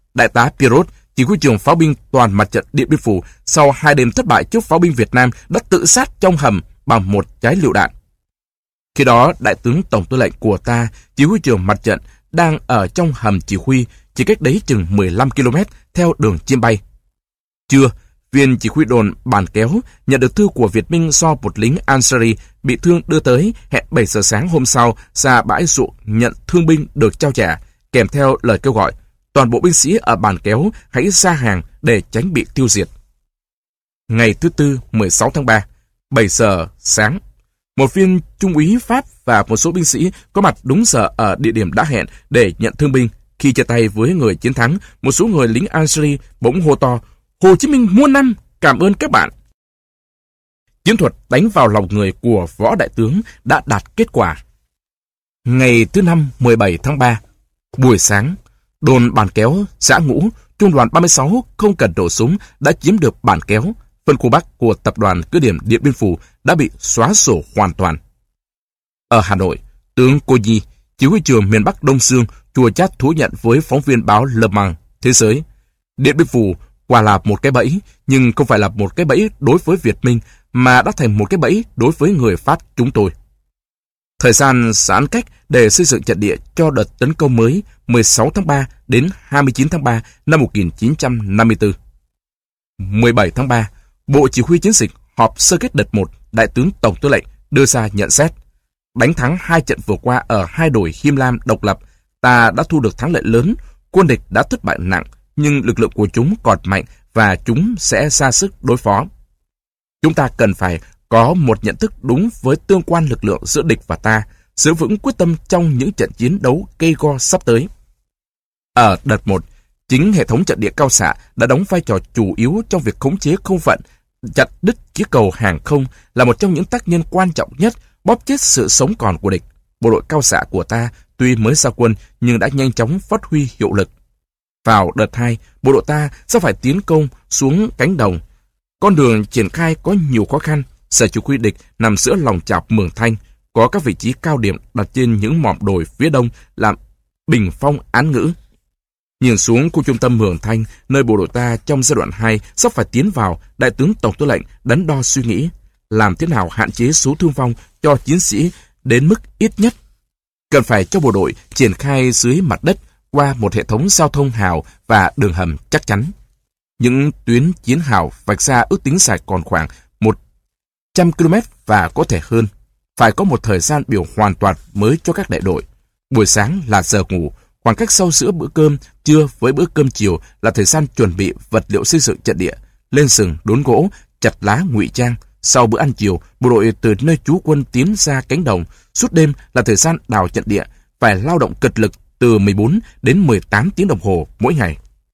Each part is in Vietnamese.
Đại tá Pierrot, chỉ huy trưởng pháo binh toàn mặt trận Điện Biên Phủ, sau 2 đêm thất bại trước pháo binh Việt Nam đã tự sát trong hầm bằng một trái lựu đạn. Khi đó, đại tướng tổng tư lệnh của ta, chỉ huy trưởng mặt trận, đang ở trong hầm chỉ huy, chỉ cách đấy chừng 15 km theo đường chim bay. Trưa, viên chỉ huy đồn Bàn Kéo nhận được thư của Việt Minh do một lính Algeria bị thương đưa tới, hẹn 7 giờ sáng hôm sau ra bãi ruộng nhận thương binh được trao trả, kèm theo lời kêu gọi toàn bộ binh sĩ ở Bàn Kéo hãy ra hàng để tránh bị tiêu diệt. Ngày thứ Tư 16 tháng 3, 7 giờ sáng, một viên trung úy Pháp và một số binh sĩ có mặt đúng giờ ở địa điểm đã hẹn để nhận thương binh. Khi chia tay với người chiến thắng, một số người lính Algeria bỗng hô to: Hồ Chí Minh muôn năm, cảm ơn các bạn. Chiến thuật đánh vào lòng người của võ đại tướng đã đạt kết quả. Ngày thứ Năm 17 tháng 3, buổi sáng, đồn Bàn Kéo, xã Ngũ, trung đoàn 36 không cần nổ súng đã chiếm được Bàn Kéo. Phân khu Bắc của tập đoàn cứ điểm Điện Biên Phủ đã bị xóa sổ hoàn toàn. Ở Hà Nội, tướng Cô Nhi, chỉ huy trưởng miền Bắc Đông Dương, chua chát thú nhận với phóng viên báo Le Monde Thế giới: Điện Biên Phủ quả là một cái bẫy, nhưng không phải là một cái bẫy đối với Việt Minh, mà đã thành một cái bẫy đối với người Pháp chúng tôi. Thời gian giãn cách để xây dựng trận địa cho đợt tấn công mới 16 tháng 3 đến 29 tháng 3 năm 1954. 17 tháng 3, Bộ Chỉ huy Chiến dịch họp sơ kết đợt 1, Đại tướng Tổng tư lệnh đưa ra nhận xét: đánh thắng 2 trận vừa qua ở 2 đồi Him Lam độc lập, ta đã thu được thắng lợi lớn, quân địch đã thất bại nặng, nhưng lực lượng của chúng còn mạnh và chúng sẽ ra sức đối phó. Chúng ta cần phải có một nhận thức đúng với tương quan lực lượng giữa địch và ta, giữ vững quyết tâm trong những trận chiến đấu gây go sắp tới. Ở đợt 1, chính hệ thống trận địa cao xạ đã đóng vai trò chủ yếu trong việc khống chế không phận, chặt đứt chiếc cầu hàng không, là một trong những tác nhân quan trọng nhất bóp chết sự sống còn của địch. Bộ đội cao xạ của ta tuy mới ra quân nhưng đã nhanh chóng phát huy hiệu lực. Vào đợt 2, bộ đội ta sẽ phải tiến công xuống cánh đồng. Con đường triển khai có nhiều khó khăn. Sở chỉ huy địch nằm giữa lòng chạp Mường Thanh, có các vị trí cao điểm đặt trên những mỏm đồi phía đông làm bình phong án ngữ. Nhìn xuống khu trung tâm Mường Thanh, nơi bộ đội ta trong giai đoạn 2 sắp phải tiến vào, Đại tướng Tổng tư lệnh đắn đo suy nghĩ làm thế nào hạn chế số thương vong cho chiến sĩ đến mức ít nhất. Cần phải cho bộ đội triển khai dưới mặt đất qua một hệ thống giao thông hào và đường hầm chắc chắn. Những tuyến chiến hào vạch ra ước tính dài còn khoảng 100 km và có thể hơn. Phải có một thời gian biểu hoàn toàn mới cho các đại đội. Buổi sáng là giờ ngủ, khoảng cách sau giữa bữa cơm trưa với bữa cơm chiều là thời gian chuẩn bị vật liệu xây dựng trận địa, lên sừng, đốn gỗ, chặt lá ngụy trang. Sau bữa ăn chiều, bộ đội từ nơi trú quân tiến ra cánh đồng. Suốt đêm là thời gian đào trận địa, phải lao động cật lực từ 14 đến 18 tiếng đồng hồ mỗi ngày.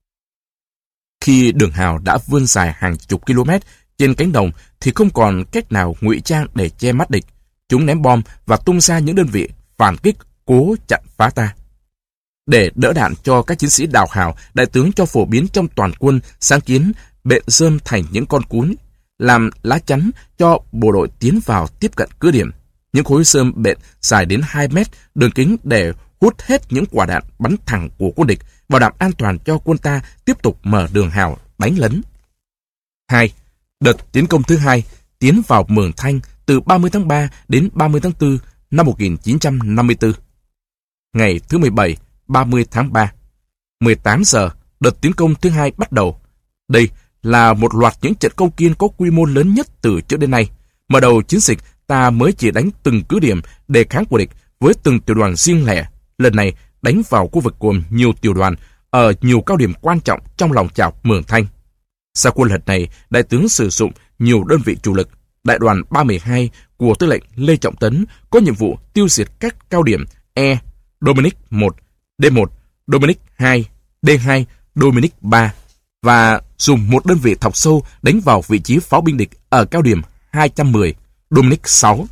Khi đường hào đã vươn dài hàng chục km trên cánh đồng thì không còn cách nào ngụy trang để che mắt địch. Chúng ném bom và tung ra những đơn vị phản kích cố chặn phá ta. Để đỡ đạn cho các chiến sĩ đào hào, đại tướng cho phổ biến trong toàn quân sáng kiến bện rơm thành những con cún, làm lá chắn cho bộ đội tiến vào tiếp cận cứ điểm. Những khối rơm bện dài đến 2 mét, đường kính để hút hết những quả đạn bắn thẳng của quân địch, bảo đảm an toàn cho quân ta tiếp tục mở đường hào đánh lấn. 2. Đợt tiến công thứ 2 tiến vào Mường Thanh từ 30 tháng 3 đến 30 tháng 4 năm 1954. Ngày thứ 17, 30 tháng 3, 18 giờ, đợt tiến công thứ 2 bắt đầu. Đây là một loạt những trận công kiên có quy mô lớn nhất từ trước đến nay. Mở đầu chiến dịch, ta mới chỉ đánh từng cứ điểm đề kháng của địch với từng tiểu đoàn riêng lẻ. Lần này đánh vào khu vực gồm nhiều tiểu đoàn ở nhiều cao điểm quan trọng trong lòng chảo Mường Thanh. Sau quân lần này, đại tướng sử dụng nhiều đơn vị chủ lực. Đại đoàn 312 của tư lệnh Lê Trọng Tấn có nhiệm vụ tiêu diệt các cao điểm E, Dominic 1, D1, Dominic 2, D2, Dominic 3 và dùng một đơn vị thọc sâu đánh vào vị trí pháo binh địch ở cao điểm 210, Dominic 6.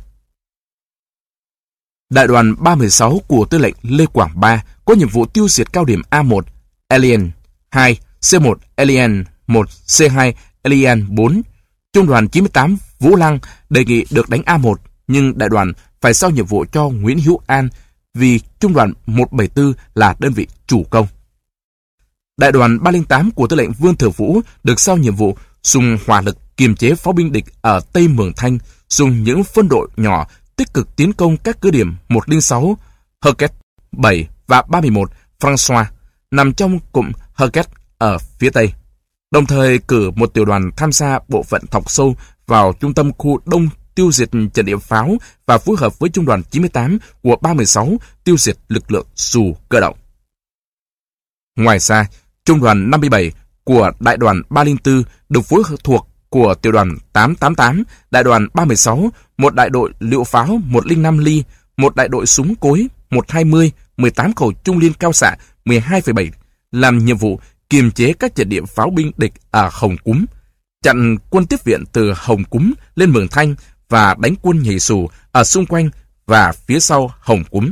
Đại đoàn 316 của tư lệnh Lê Quảng Ba có nhiệm vụ tiêu diệt cao điểm A1, Alien 2, C1, Alien 1, C2, Alien 4. Trung đoàn 98 Vũ Lăng đề nghị được đánh A1, nhưng đại đoàn phải giao nhiệm vụ cho Nguyễn Hữu An vì trung đoàn 174 là đơn vị chủ công. Đại đoàn 308 của tư lệnh Vương Thừa Vũ được giao nhiệm vụ dùng hỏa lực kiềm chế pháo binh địch ở Tây Mường Thanh, dùng những phân đội nhỏ tích cực tiến công các cứ điểm 106, Herket 7 và 311 François nằm trong cụm Herket ở phía Tây. Đồng thời cử một tiểu đoàn tham gia bộ phận thọc sâu vào trung tâm khu Đông tiêu diệt trận địa pháo và phối hợp với trung đoàn 98 của 316 tiêu diệt lực lượng dù cơ động. Ngoài ra, trung đoàn 57 của đại đoàn 304 được phối hợp thuộc của tiểu đoàn 888, đại đoàn 316, một đại đội liệu pháo 105 ly, một đại đội súng cối 120, 18 khẩu trung liên cao xạ 12,7 làm nhiệm vụ kiềm chế các trận địa pháo binh địch ở Hồng Cúm, chặn quân tiếp viện từ Hồng Cúm lên Mường Thanh và đánh quân nhảy dù ở xung quanh và phía sau Hồng Cúm.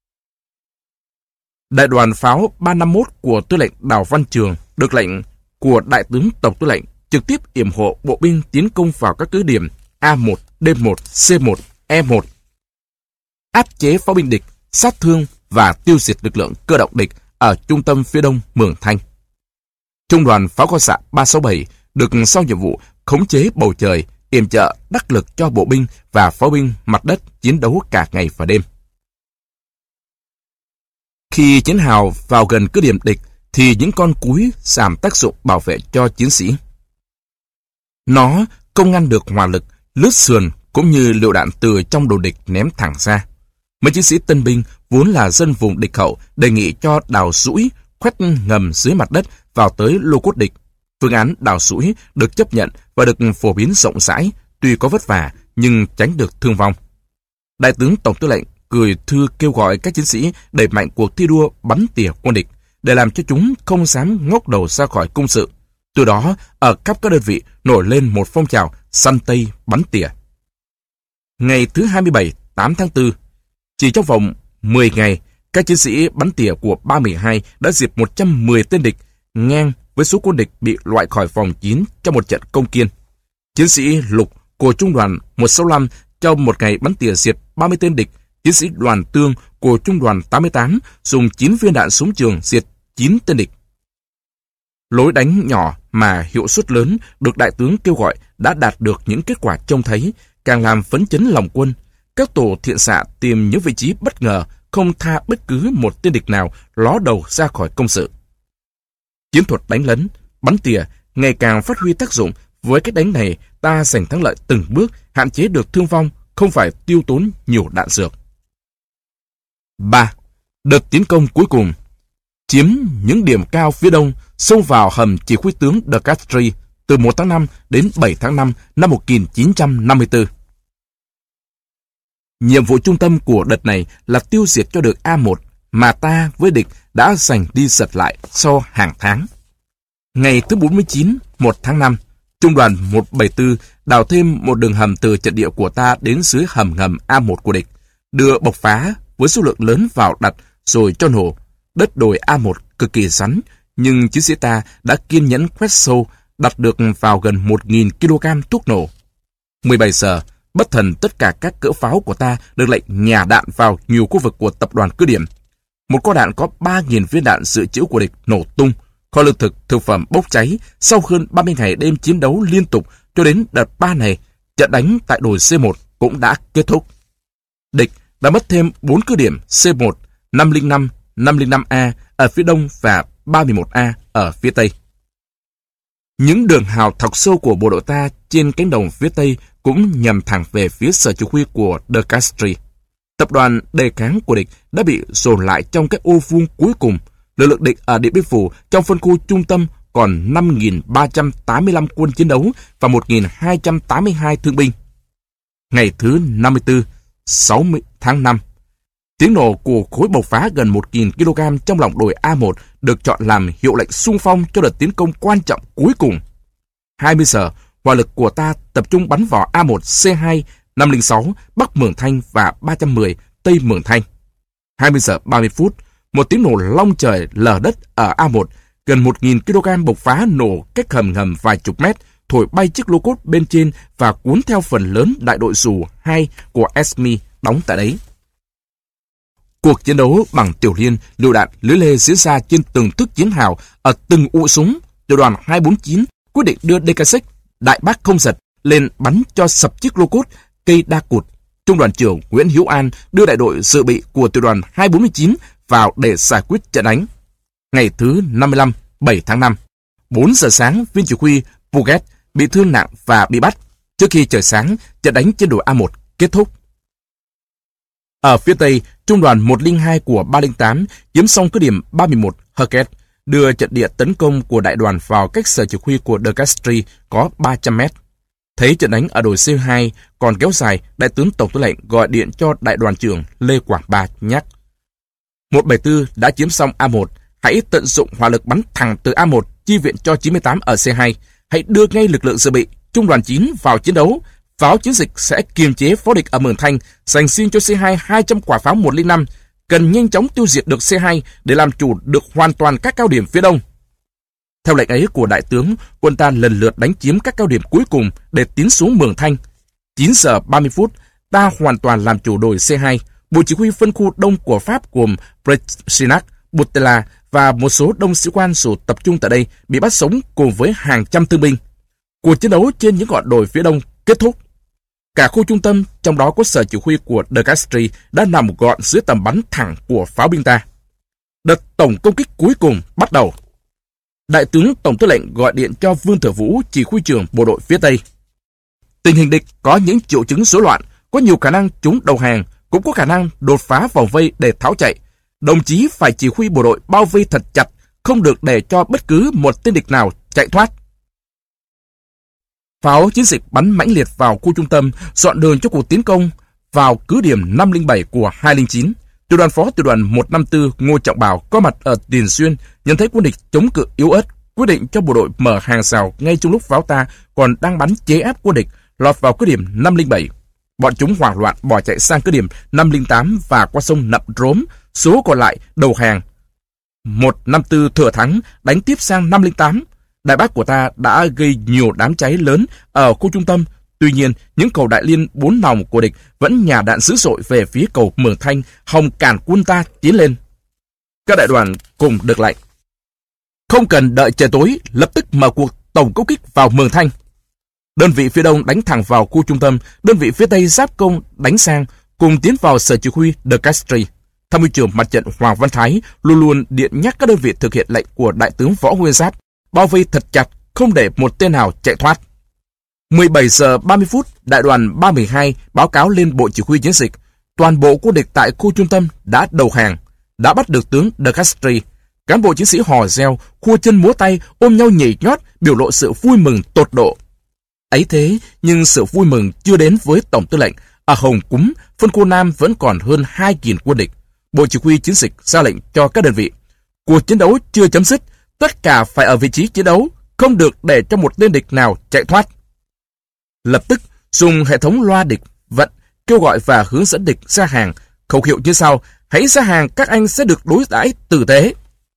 Đại đoàn pháo 351 của tư lệnh Đào Văn Trường được lệnh của Đại tướng Tổng tư lệnh trực tiếp yểm hộ bộ binh tiến công vào các cứ điểm A1, D1, C1, E1, áp chế pháo binh địch, sát thương và tiêu diệt lực lượng cơ động địch ở trung tâm phía đông Mường Thanh. Trung đoàn pháo cao xạ 367 được giao nhiệm vụ khống chế bầu trời, yểm trợ đắc lực cho bộ binh và pháo binh mặt đất chiến đấu cả ngày và đêm. Khi chiến hào vào gần cứ điểm địch thì những con cúi giảm tác dụng bảo vệ cho chiến sĩ. Nó không ngăn được hỏa lực, lướt sườn cũng như lựu đạn từ trong đồn địch ném thẳng ra. Mấy chiến sĩ tân binh vốn là dân vùng địch hậu đề nghị cho đào sũi khoét ngầm dưới mặt đất vào tới lô cốt địch. Phương án đào sũi được chấp nhận và được phổ biến rộng rãi, tuy có vất vả nhưng tránh được thương vong. Đại tướng Tổng tư lệnh gửi thư kêu gọi các chiến sĩ đẩy mạnh cuộc thi đua bắn tỉa quân địch để làm cho chúng không dám ngóc đầu ra khỏi công sự. Từ đó, ở khắp các đơn vị nổi lên một phong trào săn tây bắn tỉa. Ngày thứ 27, 8 tháng 4, chỉ trong vòng 10 ngày, các chiến sĩ bắn tỉa của 312 đã diệt 110 tên địch, ngang với số quân địch bị loại khỏi vòng 9 trong một trận công kiên. Chiến sĩ Lục của trung đoàn 165 trong một ngày bắn tỉa diệt 30 tên địch. Chiến sĩ Đoàn Tương của trung đoàn 88 dùng 9 viên đạn súng trường diệt 9 tên địch. Lối đánh nhỏ mà hiệu suất lớn được đại tướng kêu gọi đã đạt được những kết quả trông thấy, càng làm phấn chấn lòng quân. Các tổ thiện xạ tìm những vị trí bất ngờ, không tha bất cứ một tên địch nào ló đầu ra khỏi công sự. Chiến thuật đánh lấn, bắn tỉa ngày càng phát huy tác dụng. Với cách đánh này, ta giành thắng lợi từng bước, hạn chế được thương vong, không phải tiêu tốn nhiều đạn dược. 3. Đợt tiến công cuối cùng. Chiếm những điểm cao phía đông, xông vào hầm chỉ huy tướng De Castries từ 1 tháng 5 đến 7 tháng 5 năm 1954. Nhiệm vụ trung tâm của đợt này là tiêu diệt cho được A1 mà ta với địch đã giành đi giật lại sau hàng tháng. Ngày thứ 49, 1 tháng 5, Trung đoàn 174 đào thêm một đường hầm từ trận địa của ta đến dưới hầm ngầm A1 của địch, đưa bộc phá với số lượng lớn vào đặt rồi cho nổ. Đất đồi A1 cực kỳ rắn, nhưng chiến sĩ ta đã kiên nhẫn quét sâu, đặt được vào gần 1.000 kg thuốc nổ. 17 giờ, bất thần tất cả các cỡ pháo của ta được lệnh nhả đạn vào nhiều khu vực của tập đoàn cứ điểm. Một kho đạn có 3.000 viên đạn dự trữ của địch nổ tung, kho lương thực, thực phẩm bốc cháy. Sau hơn 30 ngày đêm chiến đấu liên tục cho đến đợt 3 này, trận đánh tại đồi C1 cũng đã kết thúc. Địch đã mất thêm 4 cứ điểm C1, 505, 505A ở phía đông và 311A ở phía tây. Những đường hào thọc sâu của bộ đội ta trên cánh đồng phía tây cũng nhằm thẳng về phía sở chỉ huy của De Castries. Tập đoàn đề kháng của địch đã bị dồn lại trong cái ô vuông cuối cùng. Lực lượng địch ở Điện Biên Phủ trong phân khu trung tâm còn 5.385 quân chiến đấu và 1.282 thương binh. Ngày thứ 54, 60 tháng 5, tiếng nổ của khối bộc phá gần 1.000 kg trong lòng đồi A1 được chọn làm hiệu lệnh xung phong cho đợt tiến công quan trọng cuối cùng. 20 giờ, hỏa lực của ta tập trung bắn vào A1, C2, 506, Bắc Mường Thanh và 310, Tây Mường Thanh. 20 giờ 30 phút, một tiếng nổ long trời lở đất ở A1, gần 1.000 kg bộc phá nổ cách hầm ngầm vài chục mét, thổi bay chiếc lô cốt bên trên và cuốn theo phần lớn đại đội dù 2 của Esmi đóng tại đấy. Cuộc chiến đấu bằng tiểu liên, lựu đạn, lưới lê diễn ra trên từng thức chiến hào, ở từng ụ súng. Tiểu đoàn 249 quyết định đưa DK6 đại bác không giật lên bắn cho sập chiếc lô cốt cây đa cụt. Trung đoàn trưởng Nguyễn Hữu An đưa đại đội dự bị của tiểu đoàn 249 vào để giải quyết trận đánh. Ngày thứ 55, 7 tháng 5, 4 giờ sáng, viên chỉ huy Puget bị thương nặng và bị bắt. Trước khi trời sáng, trận đánh trên đồi A1 kết thúc. Ở phía Tây, Trung đoàn 102 của 308 chiếm xong cứ điểm 31 Hurket, đưa trận địa tấn công của đại đoàn vào cách sở chỉ huy của De Castries có 300 mét. Thấy trận đánh ở đồi C2 còn kéo dài, Đại tướng Tổng tư lệnh gọi điện cho đại đoàn trưởng Lê Quảng Ba nhắc: 174 đã chiếm xong A1, hãy tận dụng hỏa lực bắn thẳng từ A1 chi viện cho 98 ở C2. Hãy đưa ngay lực lượng dự bị Trung đoàn 9 vào chiến đấu. Pháo chiến dịch sẽ kiềm chế pháo địch ở Mường Thanh, dành riêng cho C2 200 quả pháo 105. Cần nhanh chóng tiêu diệt được C2 để làm chủ được hoàn toàn các cao điểm phía đông. Theo lệnh ấy của đại tướng, quân ta lần lượt đánh chiếm các cao điểm cuối cùng để tiến xuống Mường Thanh. 9 giờ 30 phút, ta hoàn toàn làm chủ đồi C2. Bộ chỉ huy phân khu đông của Pháp gồm Bresinac, Butela và một số đông sĩ quan dù tập trung tại đây bị bắt sống cùng với hàng trăm thương binh. Cuộc chiến đấu trên những ngọn đồi phía đông kết thúc. Cả khu trung tâm, trong đó có sở chỉ huy của De Castries, đã nằm gọn dưới tầm bắn thẳng của pháo binh ta. Đợt tổng công kích cuối cùng bắt đầu. Đại tướng Tổng tư lệnh gọi điện cho Vương Thừa Vũ, chỉ huy trưởng bộ đội phía Tây. Tình hình địch có những triệu chứng rối loạn, có nhiều khả năng chúng đầu hàng, cũng có khả năng đột phá vòng vây để tháo chạy. Đồng chí phải chỉ huy bộ đội bao vây thật chặt, không được để cho bất cứ một tên địch nào chạy thoát. Pháo chiến dịch bắn mãnh liệt vào khu trung tâm, dọn đường cho cuộc tiến công vào cứ điểm 507 của 209. Tiểu đoàn phó tiểu đoàn 154 Ngô Trọng Bảo có mặt ở Tiền Xuyên, nhận thấy quân địch chống cự yếu ớt, quyết định cho bộ đội mở hàng rào ngay trong lúc pháo ta còn đang bắn chế áp quân địch lọt vào cứ điểm 507. Bọn chúng hoảng loạn bỏ chạy sang cứ điểm 508 và qua sông Nậm Rốm, số còn lại đầu hàng. 154 thừa thắng đánh tiếp sang 508. Đại bác của ta đã gây nhiều đám cháy lớn ở khu trung tâm. Tuy nhiên, những cầu đại liên 4 nòng của địch vẫn nhả đạn dữ dội về phía cầu Mường Thanh, hòng cản quân ta tiến lên. Các đại đoàn cùng được lệnh: không cần đợi trời tối, lập tức mở cuộc tổng công kích vào Mường Thanh. Đơn vị phía đông đánh thẳng vào khu trung tâm, đơn vị phía tây giáp công đánh sang, cùng tiến vào sở chỉ huy De Castries. Tham mưu trưởng mặt trận Hoàng Văn Thái luôn luôn điện nhắc các đơn vị thực hiện lệnh của đại tướng Võ Nguyên Giáp, bao vây thật chặt, không để một tên nào chạy thoát. 17 giờ 30 phút, đại đoàn 312 báo cáo lên bộ chỉ huy chiến dịch. Toàn bộ quân địch tại khu trung tâm đã đầu hàng, đã bắt được tướng De Castries. Cán bộ chiến sĩ hò reo, khua chân múa tay, ôm nhau nhảy nhót, biểu lộ sự vui mừng tột độ. Ấy thế, nhưng sự vui mừng chưa đến với tổng tư lệnh. Ở Hồng Cúm, phân khu Nam vẫn còn hơn 2.000 quân địch. Bộ chỉ huy chiến dịch ra lệnh cho các đơn vị: cuộc chiến đấu chưa chấm dứt, tất cả phải ở vị trí chiến đấu, không được để cho một tên địch nào chạy thoát. Lập tức dùng hệ thống loa địch vận kêu gọi và hướng dẫn địch ra hàng, khẩu hiệu như sau: hãy ra hàng, các anh sẽ được đối đãi tử tế.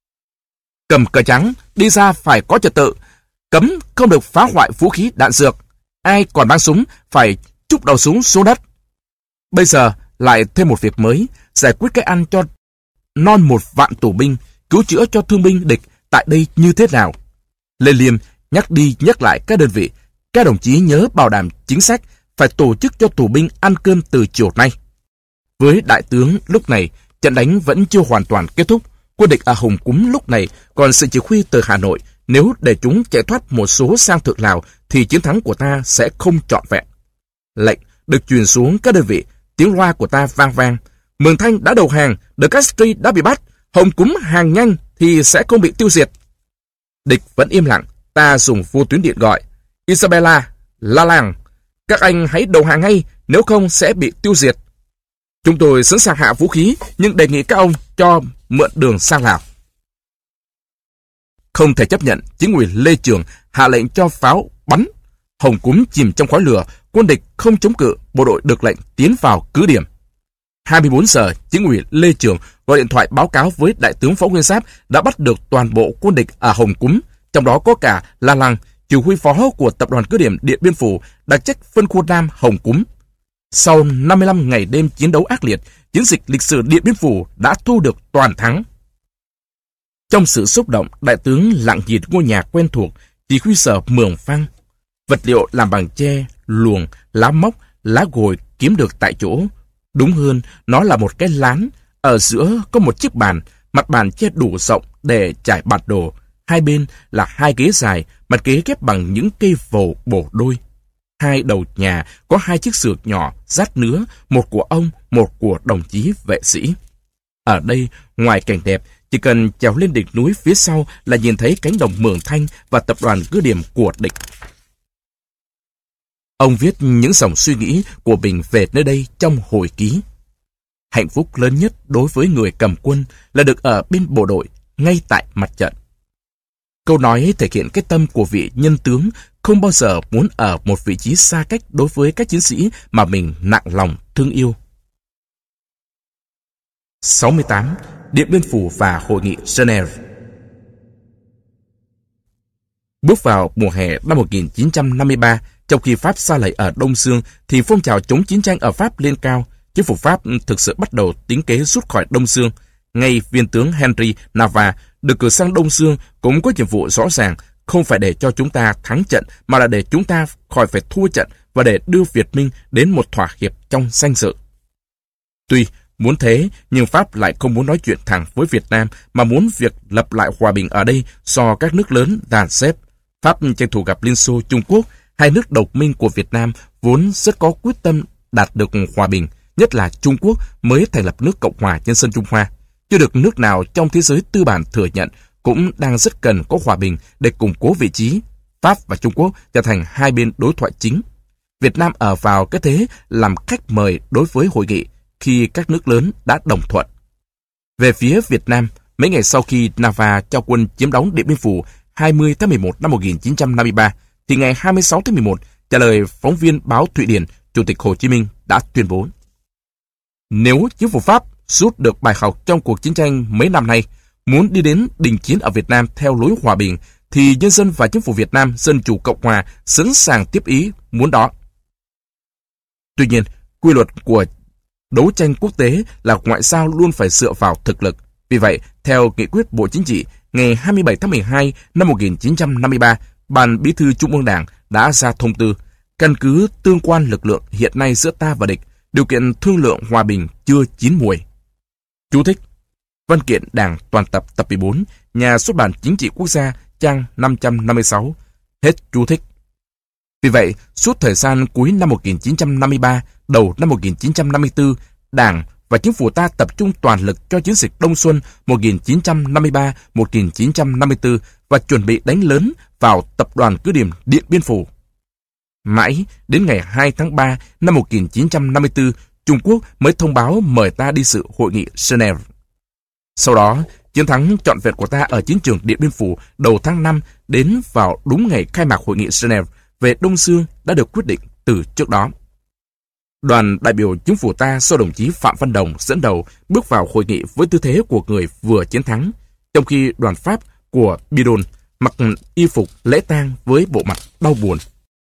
Cầm cờ trắng, đi ra phải có trật tự, cấm không được phá hoại vũ khí đạn dược. Ai còn mang súng phải trúc đầu súng xuống đất. Bây giờ lại thêm một việc mới, giải quyết cái ăn cho non 1 vạn tù binh, cứu chữa cho thương binh địch tại đây như thế nào. Lê Liêm nhắc đi nhắc lại các đơn vị: các đồng chí nhớ bảo đảm chính sách, phải tổ chức cho tù binh ăn cơm từ chiều nay. Với đại tướng lúc này, trận đánh vẫn chưa hoàn toàn kết thúc. Quân địch ở Hồng Cúm lúc này còn sự chỉ huy từ Hà Nội. Nếu để chúng chạy thoát một số sang Thượng Lào thì chiến thắng của ta sẽ không trọn vẹn. Lệnh được truyền xuống các đơn vị, tiếng loa của ta vang vang: Mường Thanh đã đầu hàng, De Castries đã bị bắt, Hồng Cúm hàng nhanh thì sẽ không bị tiêu diệt. Địch vẫn im lặng, ta dùng vô tuyến điện gọi: Isabella, La Làng, các anh hãy đầu hàng ngay, nếu không sẽ bị tiêu diệt. Chúng tôi sẵn sàng hạ vũ khí, nhưng đề nghị các ông cho mượn đường sang Lào. Không thể chấp nhận, chính ủy Lê Trường hạ lệnh cho pháo bắn. Hồng Cúm chìm trong khói lửa, quân địch không chống cự, bộ đội được lệnh tiến vào cứ điểm. 24 giờ, chính ủy Lê Trường gọi điện thoại báo cáo với đại tướng Võ Nguyên Giáp đã bắt được toàn bộ quân địch ở Hồng Cúm, trong đó có cả La Lăng, chỉ huy phó của tập đoàn cứ điểm Điện Biên Phủ, đặc trách phân khu Nam Hồng Cúm. Sau 55 ngày đêm chiến đấu ác liệt, chiến dịch lịch sử Điện Biên Phủ đã thu được toàn thắng. Trong sự xúc động, đại tướng lặng nhìn ngôi nhà quen thuộc, chỉ huy sở Mường Phăng. Vật liệu làm bằng tre, luồng, lá móc, lá gồi kiếm được tại chỗ. Đúng hơn, nó là một cái lán. Ở giữa có một chiếc bàn, mặt bàn che đủ rộng để trải bản đồ. Hai bên là hai ghế dài, mặt ghế ghép bằng những cây vồ bổ đôi. Hai đầu nhà có hai chiếc xược nhỏ rát nứa, một của ông, một của đồng chí vệ sĩ. Ở đây, ngoài cảnh đẹp, chỉ cần trèo lên đỉnh núi phía sau là nhìn thấy cánh đồng Mường Thanh và tập đoàn cứ điểm của địch. Ông viết những dòng suy nghĩ của mình về nơi đây trong hồi ký. Hạnh phúc lớn nhất đối với người cầm quân là được ở bên bộ đội, ngay tại mặt trận. Câu nói thể hiện cái tâm của vị nhân tướng không bao giờ muốn ở một vị trí xa cách đối với các chiến sĩ mà mình nặng lòng thương yêu. 68. Điện Biên Phủ và Hội nghị Geneva. Bước vào mùa hè năm 1953, trong khi Pháp sa lầy ở Đông Dương thì phong trào chống chiến tranh ở Pháp lên cao. Chính phủ Pháp thực sự bắt đầu tính kế rút khỏi Đông Dương. Ngay viên tướng Henry Navarre được cử sang Đông Dương cũng có nhiệm vụ rõ ràng, không phải để cho chúng ta thắng trận mà là để chúng ta khỏi phải thua trận và để đưa Việt Minh đến một thỏa hiệp trong danh dự. Tuy muốn thế, nhưng Pháp lại không muốn nói chuyện thẳng với Việt Nam mà muốn việc lập lại hòa bình ở đây do các nước lớn dàn xếp. Pháp tranh thủ gặp Liên Xô, Trung Quốc, hai nước độc minh của Việt Nam vốn rất có quyết tâm đạt được hòa bình, nhất là Trung Quốc mới thành lập nước Cộng hòa Nhân dân Trung Hoa. Chưa được nước nào trong thế giới tư bản thừa nhận, cũng đang rất cần có hòa bình để củng cố vị trí. Pháp và Trung Quốc trở thành hai bên đối thoại chính. Việt Nam ở vào cái thế làm khách mời đối với hội nghị khi các nước lớn đã đồng thuận. Về phía Việt Nam, mấy ngày sau khi Navarre cho quân chiếm đóng Điện Biên Phủ 20 tháng 11 năm 1953, thì ngày 26 tháng 11, trả lời phóng viên báo Thụy Điển, Chủ tịch Hồ Chí Minh đã tuyên bố: nếu chính phủ Pháp rút được bài học trong cuộc chiến tranh mấy năm nay, muốn đi đến đình chiến ở Việt Nam theo lối hòa bình, thì nhân dân và chính phủ Việt Nam Dân chủ Cộng hòa sẵn sàng tiếp ý muốn đó. Tuy nhiên, quy luật của đấu tranh quốc tế là ngoại giao luôn phải dựa vào thực lực. Vì vậy, theo nghị quyết Bộ Chính trị ngày 27 tháng 12 năm 1953, Ban Bí thư Trung ương Đảng đã ra thông tư căn cứ tương quan lực lượng hiện nay giữa ta và địch, điều kiện thương lượng hòa bình chưa chín muồi. Chú thích: Văn kiện Đảng toàn tập tập 14, Nhà xuất bản Chính trị Quốc gia, trang 556. Hết chú thích. Vì vậy, suốt thời gian cuối năm 1953, đầu năm 1954, Đảng và chính phủ ta tập trung toàn lực cho chiến dịch Đông Xuân 1953-1954 và chuẩn bị đánh lớn vào tập đoàn cứ điểm Điện Biên Phủ. Mãi đến ngày 2 tháng 3 năm 1954, Trung Quốc mới thông báo mời ta đi dự hội nghị Geneva. Sau đó, chiến thắng trọn vẹn của ta ở chiến trường Điện Biên Phủ đầu tháng 5 đến vào đúng ngày khai mạc hội nghị Geneva về Đông Dương đã được quyết định từ trước đó. Đoàn đại biểu chính phủ ta do đồng chí Phạm Văn Đồng dẫn đầu bước vào hội nghị với tư thế của người vừa chiến thắng, trong khi đoàn Pháp của Bidon mặc y phục lễ tang với bộ mặt đau buồn.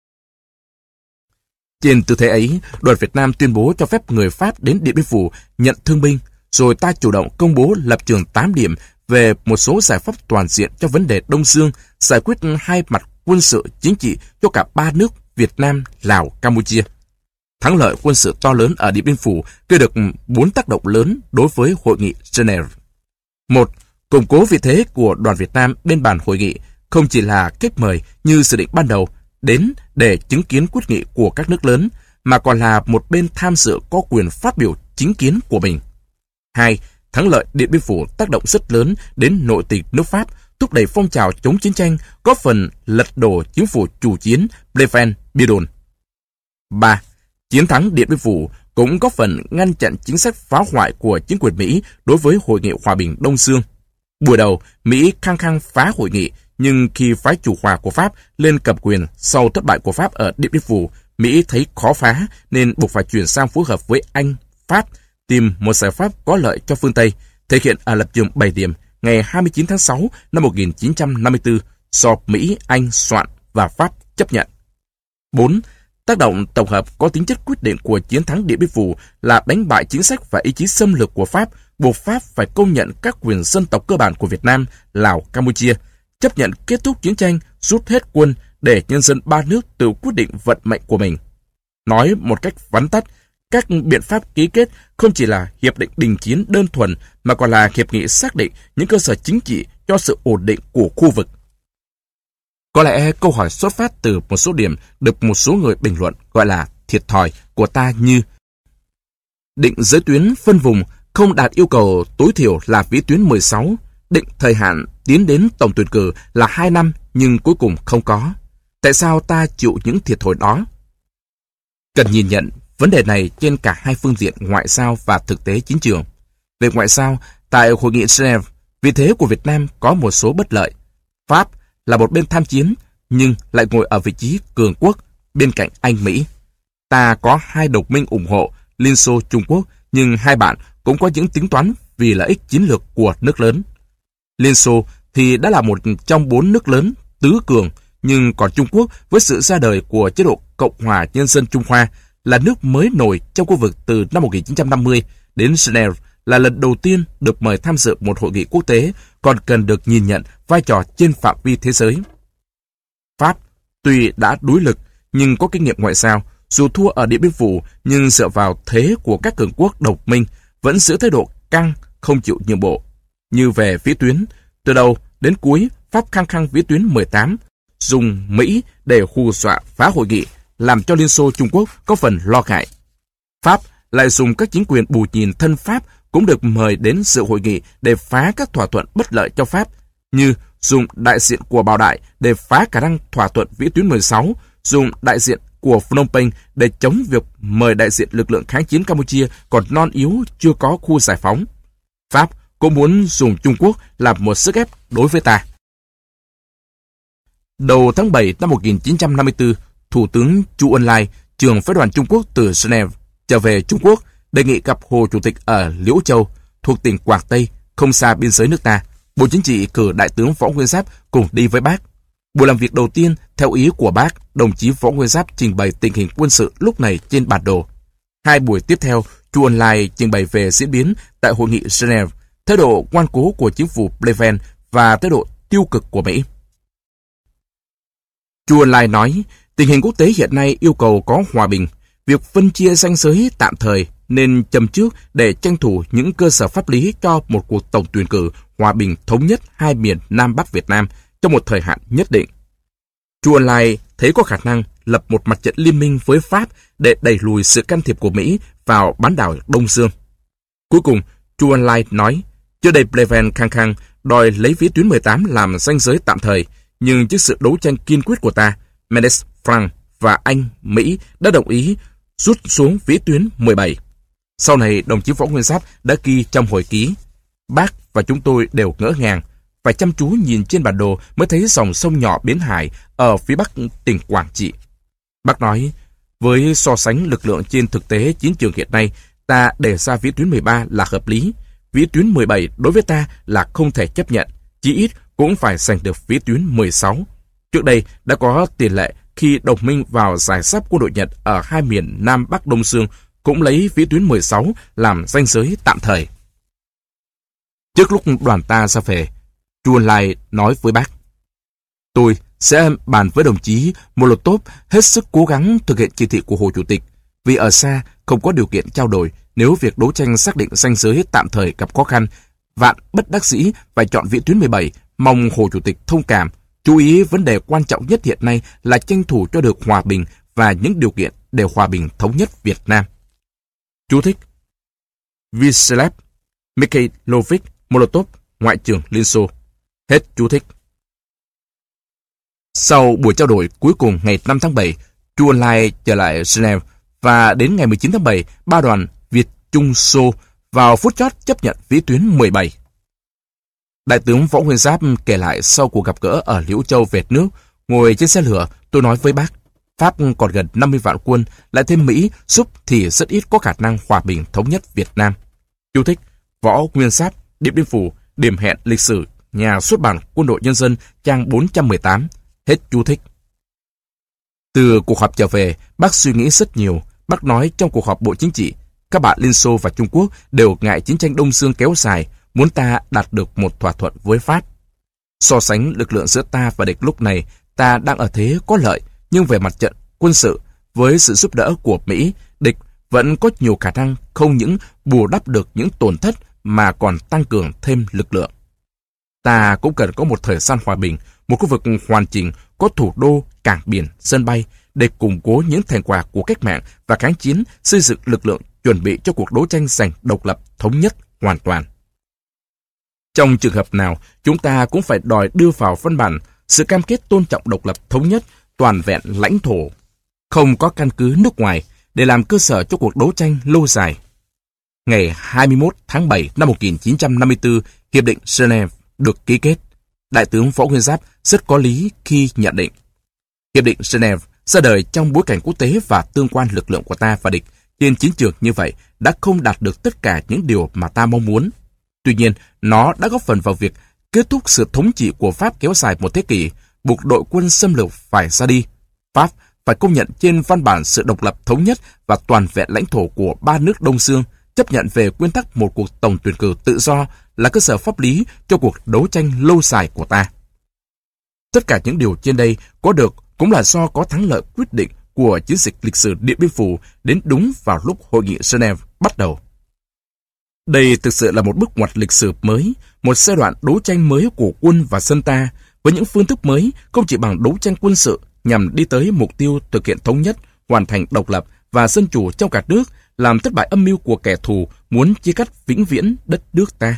Trên tư thế ấy, đoàn Việt Nam tuyên bố cho phép người Pháp đến Điện Biên Phủ nhận thương binh, rồi ta chủ động công bố lập trường 8 điểm về một số giải pháp toàn diện cho vấn đề Đông Dương, giải quyết hai mặt quân sự chính trị cho cả ba nước Việt Nam, Lào, Campuchia. Thắng lợi quân sự to lớn ở Điện Biên Phủ gây được 4 tác động lớn đối với hội nghị Geneva. 1. Củng cố vị thế của đoàn Việt Nam bên bàn hội nghị, không chỉ là khách mời như dự định ban đầu đến để chứng kiến quyết nghị của các nước lớn, mà còn là một bên tham dự có quyền phát biểu chính kiến của mình. 2. Thắng lợi Điện Biên Phủ tác động rất lớn đến nội tình nước Pháp, thúc đẩy phong trào chống chiến tranh, góp phần lật đổ chính phủ chủ chiến Pleven-Bidon. 3. Chiến thắng Điện Biên Phủ cũng góp phần ngăn chặn chính sách phá hoại của chính quyền Mỹ đối với Hội nghị Hòa bình Đông Dương. Buổi đầu, Mỹ khăng khăng phá hội nghị, nhưng khi phái chủ hòa của Pháp lên cầm quyền sau thất bại của Pháp ở Điện Biên Phủ, Mỹ thấy khó phá nên buộc phải chuyển sang phối hợp với Anh, Pháp, tìm một giải pháp có lợi cho phương Tây, thể hiện ở lập trường 7 điểm ngày 29 tháng 6 năm 1954 do Mỹ, Anh soạn và Pháp chấp nhận. 4. Tác động tổng hợp có tính chất quyết định của chiến thắng Điện Biên Phủ là đánh bại chính sách và ý chí xâm lược của Pháp, buộc Pháp phải công nhận các quyền dân tộc cơ bản của Việt Nam, Lào, Campuchia, chấp nhận kết thúc chiến tranh, rút hết quân để nhân dân ba nước tự quyết định vận mệnh của mình. Nói một cách vắn tắt, các biện pháp ký kết không chỉ là hiệp định đình chiến đơn thuần mà còn là hiệp nghị xác định những cơ sở chính trị cho sự ổn định của khu vực. Có lẽ câu hỏi xuất phát từ một số điểm được một số người bình luận gọi là thiệt thòi của ta như: định giới tuyến phân vùng không đạt yêu cầu tối thiểu là vĩ tuyến 16, định thời hạn tiến đến tổng tuyển cử là 2 năm nhưng cuối cùng không có. Tại sao ta chịu những thiệt thòi đó? Cần nhìn nhận vấn đề này trên cả hai phương diện ngoại giao và thực tế chính trường. Về ngoại giao, tại Hội nghị Geneva, vị thế của Việt Nam có một số bất lợi. Pháp là một bên tham chiến, nhưng lại ngồi ở vị trí cường quốc bên cạnh Anh Mỹ. Ta có hai đồng minh ủng hộ, Liên Xô, Trung Quốc, nhưng hai bạn cũng có những tính toán vì lợi ích chiến lược của nước lớn. Liên Xô thì đã là một trong 4 nước lớn tứ cường, nhưng còn Trung Quốc với sự ra đời của chế độ Cộng hòa Nhân dân Trung Hoa là nước mới nổi trong khu vực từ năm 1950 đến Geneva là lần đầu tiên được mời tham dự một hội nghị quốc tế, còn cần được nhìn nhận vai trò trên phạm vi thế giới. Pháp tuy đã đối lực nhưng có kinh nghiệm ngoại giao, dù thua ở Điện Biên Phủ nhưng dựa vào thế của các cường quốc đồng minh vẫn giữ thái độ căng, không chịu nhượng bộ. Như về vĩ tuyến, từ đầu đến cuối Pháp khăng khăng vĩ tuyến 18, dùng Mỹ để hù dọa phá hội nghị, làm cho Liên Xô Trung Quốc có phần lo ngại. Pháp lại dùng các chính quyền bù nhìn thân Pháp cũng được mời đến dự hội nghị để phá các thỏa thuận bất lợi cho Pháp, như dùng đại diện của Bảo Đại để phá khả năng thỏa thuận vĩ tuyến 16, dùng đại diện của Phnom Penh để chống việc mời đại diện lực lượng kháng chiến Campuchia còn non yếu chưa có khu giải phóng. Pháp cũng muốn dùng Trung Quốc làm một sức ép đối với ta. Đầu tháng 7 năm 1954, Thủ tướng Chu Ân Lai, trưởng phái đoàn Trung Quốc từ Geneva, trở về Trung Quốc, đề nghị gặp Hồ Chủ tịch ở Liễu Châu, thuộc tỉnh Quảng Tây, không xa biên giới nước ta. Bộ Chính trị cử Đại tướng Võ Nguyên Giáp cùng đi với bác. Buổi làm việc đầu tiên, theo ý của bác, đồng chí Võ Nguyên Giáp trình bày tình hình quân sự lúc này trên bản đồ. Hai buổi tiếp theo, Chu Ân Lai trình bày về diễn biến tại hội nghị Geneva, thái độ ngoan cố của chính phủ Pleven và thái độ tiêu cực của Mỹ. Chu Ân Lai nói, tình hình quốc tế hiện nay yêu cầu có hòa bình, việc phân chia ranh giới tạm thời nên châm trước để tranh thủ những cơ sở pháp lý cho một cuộc tổng tuyển cử hòa bình thống nhất hai miền Nam Bắc Việt Nam trong một thời hạn nhất định. Chu Ân Lai thấy có khả năng lập một mặt trận liên minh với Pháp để đẩy lùi sự can thiệp của Mỹ vào bán đảo Đông Dương. Cuối cùng, Chu Ân Lai nói, trước đây Pleven khăng khăng đòi lấy vĩ tuyến 18 làm ranh giới tạm thời, nhưng trước sự đấu tranh kiên quyết của ta, Mendes, Frank và Anh, Mỹ đã đồng ý rút xuống vĩ tuyến 17. Sau này, đồng chí Võ Nguyên Giáp đã ghi trong hồi ký, bác và chúng tôi đều ngỡ ngàng, phải chăm chú nhìn trên bản đồ mới thấy dòng sông nhỏ Bến Hải ở phía bắc tỉnh Quảng Trị. Bác nói, với so sánh lực lượng trên thực tế chiến trường hiện nay, ta đề ra vĩ tuyến 13 là hợp lý. Vĩ tuyến 17 đối với ta là không thể chấp nhận, chí ít cũng phải giành được vĩ tuyến 16. Trước đây đã có tiền lệ khi đồng minh vào giải giáp quân đội Nhật ở hai miền Nam Bắc Đông Dương cũng lấy vĩ tuyến 16 làm ranh giới tạm thời. Trước lúc đoàn ta ra về, Chu Ân Lai nói với bác, tôi sẽ bàn với đồng chí Molotov hết sức cố gắng thực hiện chỉ thị của Hồ Chủ tịch, vì ở xa không có điều kiện trao đổi. Nếu việc đấu tranh xác định ranh giới tạm thời gặp khó khăn, vạn bất đắc dĩ phải chọn vĩ tuyến 17, mong Hồ Chủ tịch thông cảm. Chú ý vấn đề quan trọng nhất hiện nay là tranh thủ cho được hòa bình và những điều kiện để hòa bình thống nhất Việt Nam. Chú thích: Vyacheslav Mikhailovich Molotov, Ngoại trưởng Liên Xô. Hết chú thích. Sau buổi trao đổi cuối cùng ngày 5 tháng 7, Chu Ân Lai trở lại Geneva và đến ngày 19 tháng 7, ba đoàn Việt Trung Xô vào phút chót chấp nhận vĩ tuyến 17. Đại tướng Võ Nguyên Giáp kể lại sau cuộc gặp gỡ ở Liễu Châu về nước, ngồi trên xe lửa, tôi nói với bác, Pháp còn gần 50 vạn quân, lại thêm Mỹ giúp thì rất ít có khả năng hòa bình thống nhất Việt Nam. Chú thích: Võ Nguyên Giáp, Điện Biên Phủ, điểm hẹn lịch sử, nhà xuất bản Quân đội Nhân dân, trang 418. Hết chú thích. Từ cuộc họp trở về, bác suy nghĩ rất nhiều. Bác nói trong cuộc họp Bộ Chính trị, các bạn Liên Xô và Trung Quốc đều ngại chiến tranh Đông Dương kéo dài, muốn ta đạt được một thỏa thuận với Pháp. So sánh lực lượng giữa ta và địch lúc này, ta đang ở thế có lợi, nhưng về mặt trận quân sự, với sự giúp đỡ của Mỹ, địch vẫn có nhiều khả năng không những bù đắp được những tổn thất mà còn tăng cường thêm lực lượng. Ta cũng cần có một thời gian hòa bình, một khu vực hoàn chỉnh, có thủ đô, cảng biển, sân bay, để củng cố những thành quả của cách mạng và kháng chiến, xây dựng lực lượng chuẩn bị cho cuộc đấu tranh giành độc lập thống nhất hoàn toàn. Trong trường hợp nào, chúng ta cũng phải đòi đưa vào văn bản sự cam kết tôn trọng độc lập thống nhất, toàn vẹn lãnh thổ, không có căn cứ nước ngoài, để làm cơ sở cho cuộc đấu tranh lâu dài. Ngày 21 tháng 7 năm 1954, Hiệp định Geneva được ký kết. Đại tướng Võ Nguyên Giáp rất có lý khi nhận định Hiệp định Geneva ra đời trong bối cảnh quốc tế và tương quan lực lượng của ta và địch trên chiến trường như vậy đã không đạt được tất cả những điều mà ta mong muốn. Tuy nhiên, nó đã góp phần vào việc kết thúc sự thống trị của Pháp kéo dài một thế kỷ, buộc đội quân xâm lược phải ra đi. Pháp phải công nhận trên văn bản sự độc lập thống nhất và toàn vẹn lãnh thổ của ba nước Đông Dương, chấp nhận về nguyên tắc một cuộc tổng tuyển cử tự do là cơ sở pháp lý cho cuộc đấu tranh lâu dài của ta. Tất cả những điều trên đây có được cũng là do có thắng lợi quyết định của chiến dịch lịch sử Điện Biên Phủ đến đúng vào lúc Hội nghị Geneva bắt đầu. Đây thực sự là một bước ngoặt lịch sử mới, một giai đoạn đấu tranh mới của quân và dân ta, với những phương thức mới không chỉ bằng đấu tranh quân sự nhằm đi tới mục tiêu thực hiện thống nhất, hoàn thành độc lập và dân chủ trong cả nước, làm thất bại âm mưu của kẻ thù muốn chia cắt vĩnh viễn đất nước ta.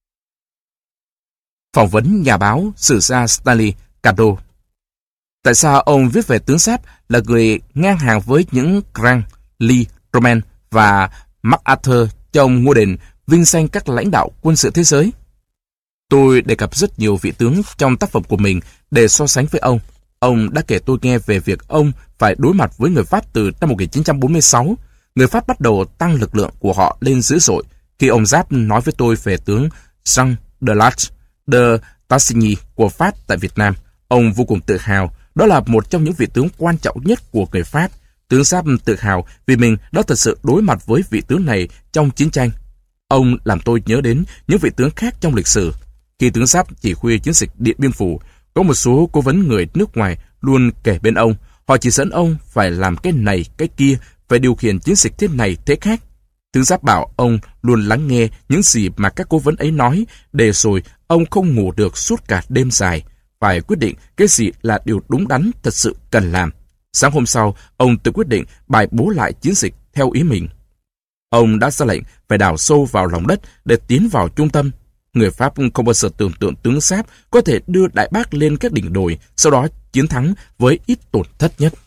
Phỏng vấn nhà báo sử gia Stanley Cado. Tại sao ông viết về tướng Giáp là người ngang hàng với những Grant, Lee, Truman và MacArthur trong ngôi đền vinh danh các lãnh đạo quân sự thế giới? Tôi đề cập rất nhiều vị tướng trong tác phẩm của mình để so sánh với ông. Ông đã kể tôi nghe về việc ông phải đối mặt với người Pháp từ năm 1946. Người Pháp bắt đầu tăng lực lượng của họ lên dữ dội. Khi ông Giáp nói với tôi về tướng Jean de Lattre de Tassigny của Pháp tại Việt Nam, ông vô cùng tự hào. Đó là một trong những vị tướng quan trọng nhất của người Pháp. Tướng Giáp tự hào vì mình đã thật sự đối mặt với vị tướng này trong chiến tranh. Ông làm tôi nhớ đến những vị tướng khác trong lịch sử. Khi tướng Giáp chỉ huy chiến dịch Điện Biên Phủ, có một số cố vấn người nước ngoài luôn kể bên ông. Họ chỉ dẫn ông phải làm cái này, cái kia, phải điều khiển chiến dịch thế này, thế khác. Tướng Giáp bảo ông luôn lắng nghe những gì mà các cố vấn ấy nói, để rồi ông không ngủ được suốt cả đêm dài, phải quyết định cái gì là điều đúng đắn thật sự cần làm. Sáng hôm sau, ông tự quyết định bài bố lại chiến dịch theo ý mình. Ông đã ra lệnh phải đào sâu vào lòng đất để tiến vào trung tâm. Người Pháp không bao giờ tưởng tượng tướng Giáp có thể đưa Đại Bác lên các đỉnh đồi, sau đó chiến thắng với ít tổn thất nhất.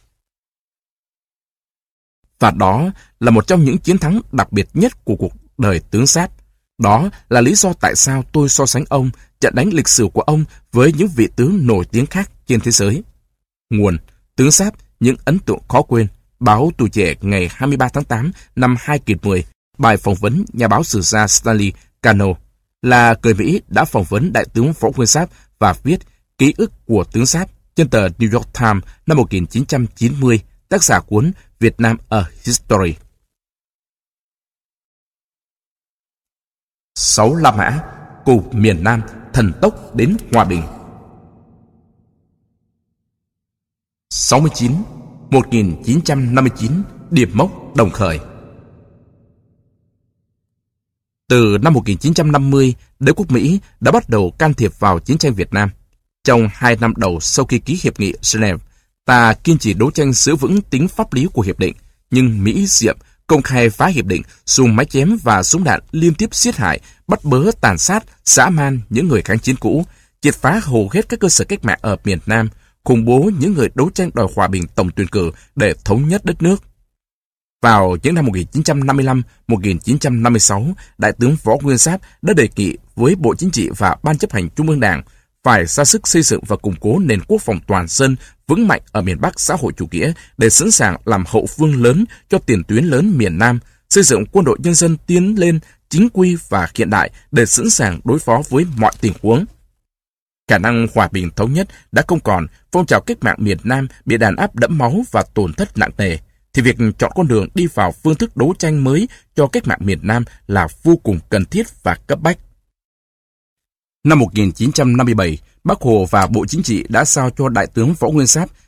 Và đó là một trong những chiến thắng đặc biệt nhất của cuộc đời tướng Giáp. Đó là lý do tại sao tôi so sánh ông, trận đánh lịch sử của ông với những vị tướng nổi tiếng khác trên thế giới. Nguồn: Tướng Giáp, những ấn tượng khó quên. Báo Tuổi Trẻ ngày 23 tháng 8 năm 2010. Bài phỏng vấn nhà báo sử gia Stanley Cano. Là người Mỹ đã phỏng vấn đại tướng Võ Nguyên Giáp và viết Ký ức của tướng Giáp trên tờ New York Times năm 1990, tác giả cuốn Việt Nam a History. 6 La Mã cùng miền Nam thần tốc đến hòa bình. 69. 1959, điểm mốc Đồng Khởi. Từ năm 1950, đế quốc Mỹ đã bắt đầu can thiệp vào chiến tranh Việt Nam. Trong 2 năm đầu sau khi ký hiệp nghị Geneva, ta kiên trì đấu tranh giữ vững tính pháp lý của hiệp định, nhưng Mỹ diệm công khai phá hiệp định, dùng máy chém và súng đạn liên tiếp giết hại, bắt bớ tàn sát, dã man những người kháng chiến cũ, triệt phá hầu hết các cơ sở cách mạng ở miền Nam, khủng bố những người đấu tranh đòi hòa bình tổng tuyển cử để thống nhất đất nước. Vào những năm 1955-1956, Đại tướng Võ Nguyên Giáp đã đề nghị với Bộ Chính trị và Ban chấp hành Trung ương Đảng phải ra sức xây dựng và củng cố nền quốc phòng toàn dân vững mạnh ở miền Bắc xã hội chủ nghĩa để sẵn sàng làm hậu phương lớn cho tiền tuyến lớn miền Nam, xây dựng quân đội nhân dân tiến lên chính quy và hiện đại để sẵn sàng đối phó với mọi tình huống. Khả năng hòa bình thống nhất đã không còn, phong trào cách mạng miền Nam bị đàn áp đẫm máu và tổn thất nặng nề, thì việc chọn con đường đi vào phương thức đấu tranh mới cho cách mạng miền Nam là vô cùng cần thiết và cấp bách. Năm 1957, Bác Hồ và Bộ Chính trị đã giao cho Đại tướng Võ Nguyên Giáp